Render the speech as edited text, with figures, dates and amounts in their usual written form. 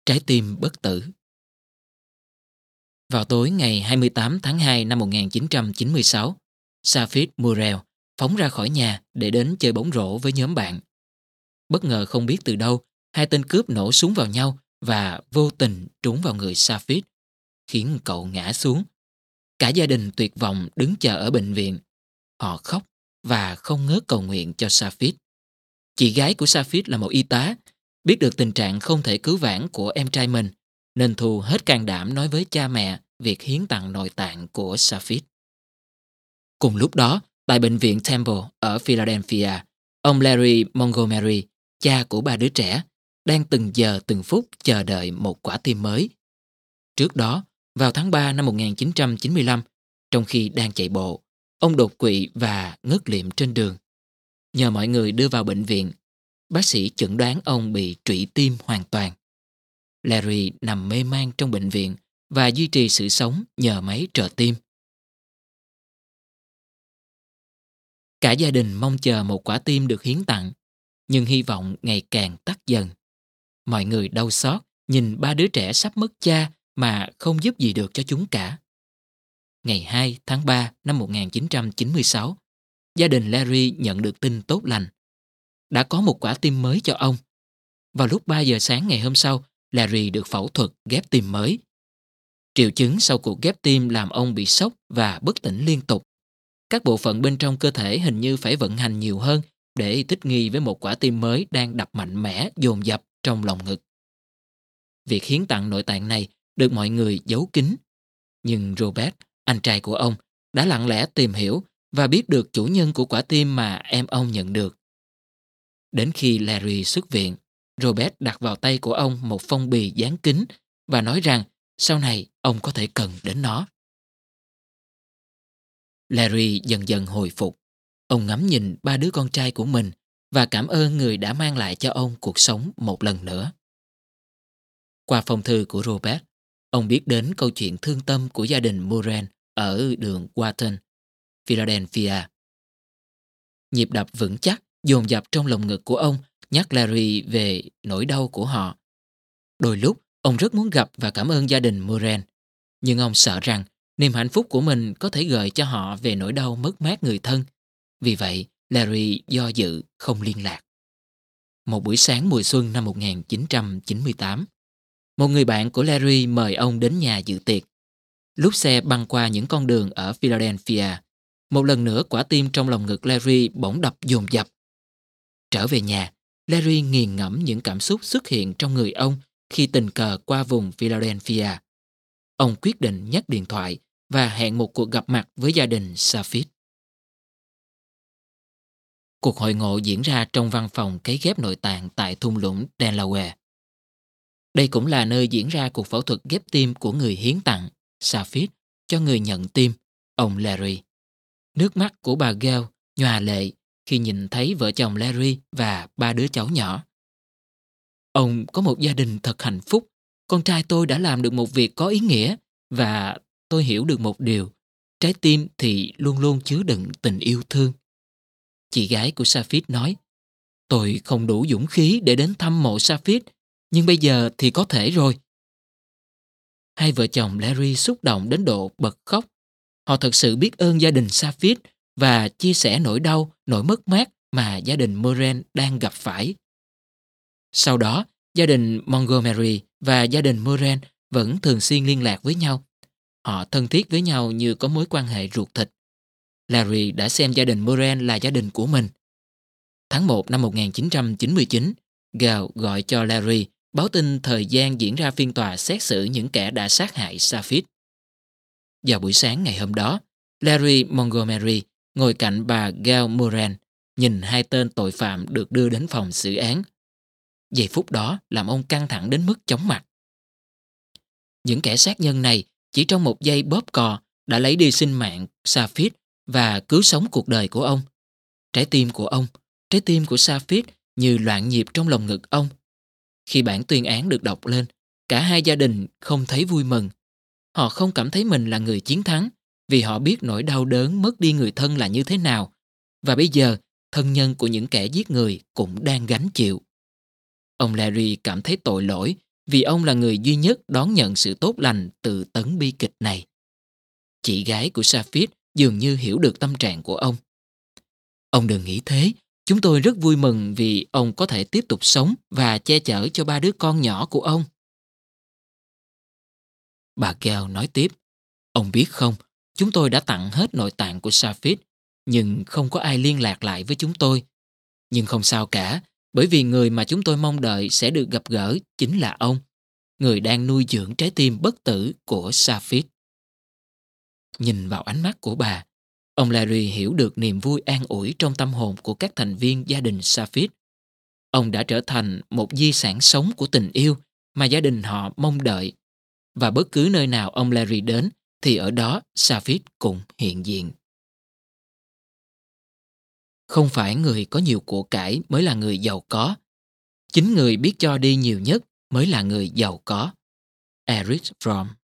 Trái tim bất tử. Vào tối ngày 28 tháng 2 năm 1996, Safid Murrell phóng ra khỏi nhà để đến chơi bóng rổ với nhóm bạn. Bất ngờ không biết từ đâu, hai tên cướp nổ súng vào nhau và vô tình trúng vào người Safid, khiến cậu ngã xuống. Cả gia đình tuyệt vọng đứng chờ ở bệnh viện. Họ khóc và không ngớt cầu nguyện cho Safid. Chị gái của Safid là một y tá, biết được tình trạng không thể cứu vãn của em trai mình, nên Thu hết can đảm nói với cha mẹ việc hiến tặng nội tạng của Safid. Cùng lúc đó, tại bệnh viện Temple ở Philadelphia, ông Larry Montgomery, cha của ba đứa trẻ, đang từng giờ từng phút chờ đợi một quả tim mới. Trước đó, vào tháng 3 năm 1995, trong khi đang chạy bộ, ông đột quỵ và ngất liệm trên đường. Nhờ mọi người đưa vào bệnh viện, bác sĩ chẩn đoán ông bị trụy tim hoàn toàn. Larry nằm mê man trong bệnh viện và duy trì sự sống nhờ máy trợ tim. Cả gia đình mong chờ một quả tim được hiến tặng, nhưng hy vọng ngày càng tắt dần. Mọi người đau xót nhìn ba đứa trẻ sắp mất cha mà không giúp gì được cho chúng cả. Ngày 2 tháng 3 năm 1996, gia đình Larry nhận được tin tốt lành. Đã có một quả tim mới cho ông. Vào lúc 3 giờ sáng ngày hôm sau, Larry được phẫu thuật ghép tim mới. Triệu chứng sau cuộc ghép tim làm ông bị sốc và bất tỉnh liên tục. Các bộ phận bên trong cơ thể hình như phải vận hành nhiều hơn để thích nghi với một quả tim mới đang đập mạnh mẽ, dồn dập trong lòng ngực. Việc hiến tặng nội tạng này được mọi người giấu kín. Nhưng Robert, anh trai của ông, đã lặng lẽ tìm hiểu và biết được chủ nhân của quả tim mà em ông nhận được. Đến khi Larry xuất viện, Robert đặt vào tay của ông một phong bì dán kính và nói rằng sau này ông có thể cần đến nó. Larry dần dần hồi phục. Ông ngắm nhìn ba đứa con trai của mình và cảm ơn người đã mang lại cho ông cuộc sống một lần nữa. Qua phong thư của Robert, ông biết đến câu chuyện thương tâm của gia đình Murrell ở đường Wharton, Philadelphia. Nhịp đập vững chắc dồn dập trong lồng ngực của ông nhắc Larry về nỗi đau của họ. Đôi lúc, ông rất muốn gặp và cảm ơn gia đình Murrell, nhưng ông sợ rằng niềm hạnh phúc của mình có thể gợi cho họ về nỗi đau mất mát người thân. Vì vậy, Larry do dự không liên lạc. Một buổi sáng mùa xuân năm 1998, một người bạn của Larry mời ông đến nhà dự tiệc. Lúc xe băng qua những con đường ở Philadelphia, một lần nữa quả tim trong lòng ngực Larry bỗng đập dồn dập. Trở về nhà, Larry nghiền ngẫm những cảm xúc xuất hiện trong người ông khi tình cờ qua vùng Philadelphia. Ông quyết định nhấc điện thoại và hẹn một cuộc gặp mặt với gia đình Safid. Cuộc hội ngộ diễn ra trong văn phòng cấy ghép nội tạng tại thung lũng Delaware. Đây cũng là nơi diễn ra cuộc phẫu thuật ghép tim của người hiến tặng, Safid, cho người nhận tim, ông Larry. Nước mắt của bà Gail nhòa lệ khi nhìn thấy vợ chồng Larry và ba đứa cháu nhỏ. Ông có một gia đình thật hạnh phúc. Con trai tôi đã làm được một việc có ý nghĩa và tôi hiểu được một điều. Trái tim thì luôn luôn chứa đựng tình yêu thương. Chị gái của Safid nói, tôi không đủ dũng khí để đến thăm mộ Safid, nhưng bây giờ thì có thể rồi. Hai vợ chồng Larry xúc động đến độ bật khóc. Họ thật sự biết ơn gia đình Safid và chia sẻ nỗi đau, nỗi mất mát mà gia đình Murrell đang gặp phải. Sau đó, gia đình Montgomery và gia đình Murrell vẫn thường xuyên liên lạc với nhau. Họ thân thiết với nhau như có mối quan hệ ruột thịt. Larry đã xem gia đình Murrell là gia đình của mình. Tháng 1 năm 1999, Gail gọi cho Larry báo tin thời gian diễn ra phiên tòa xét xử những kẻ đã sát hại Safid. Vào buổi sáng ngày hôm đó, Larry Montgomery ngồi cạnh bà Gail Murrell, nhìn hai tên tội phạm được đưa đến phòng xử án. Giây phút đó làm ông căng thẳng đến mức chóng mặt. Những kẻ sát nhân này chỉ trong một giây bóp cò đã lấy đi sinh mạng Safid và cứu sống cuộc đời của ông. Trái tim của ông, trái tim của Safid như loạn nhịp trong lồng ngực ông. Khi bản tuyên án được đọc lên, cả hai gia đình không thấy vui mừng. Họ không cảm thấy mình là người chiến thắng vì họ biết nỗi đau đớn mất đi người thân là như thế nào. Và bây giờ, thân nhân của những kẻ giết người cũng đang gánh chịu. Ông Larry cảm thấy tội lỗi vì ông là người duy nhất đón nhận sự tốt lành từ tấn bi kịch này. Chị gái của Sapphire dường như hiểu được tâm trạng của ông. Ông đừng nghĩ thế, chúng tôi rất vui mừng vì ông có thể tiếp tục sống và che chở cho 3 đứa con nhỏ của ông. Bà Gale nói tiếp, ông biết không, chúng tôi đã tặng hết nội tạng của Sapphire, nhưng không có ai liên lạc lại với chúng tôi. Nhưng không sao cả, bởi vì người mà chúng tôi mong đợi sẽ được gặp gỡ chính là ông, người đang nuôi dưỡng trái tim bất tử của Sapphire. Nhìn vào ánh mắt của bà, ông Larry hiểu được niềm vui an ủi trong tâm hồn của các thành viên gia đình Sapphire. Ông đã trở thành một di sản sống của tình yêu mà gia đình họ mong đợi. Và bất cứ nơi nào ông Larry đến thì ở đó Sapphire cũng hiện diện. Không phải người có nhiều của cải mới là người giàu có. Chính người biết cho đi nhiều nhất mới là người giàu có. Erich Fromm.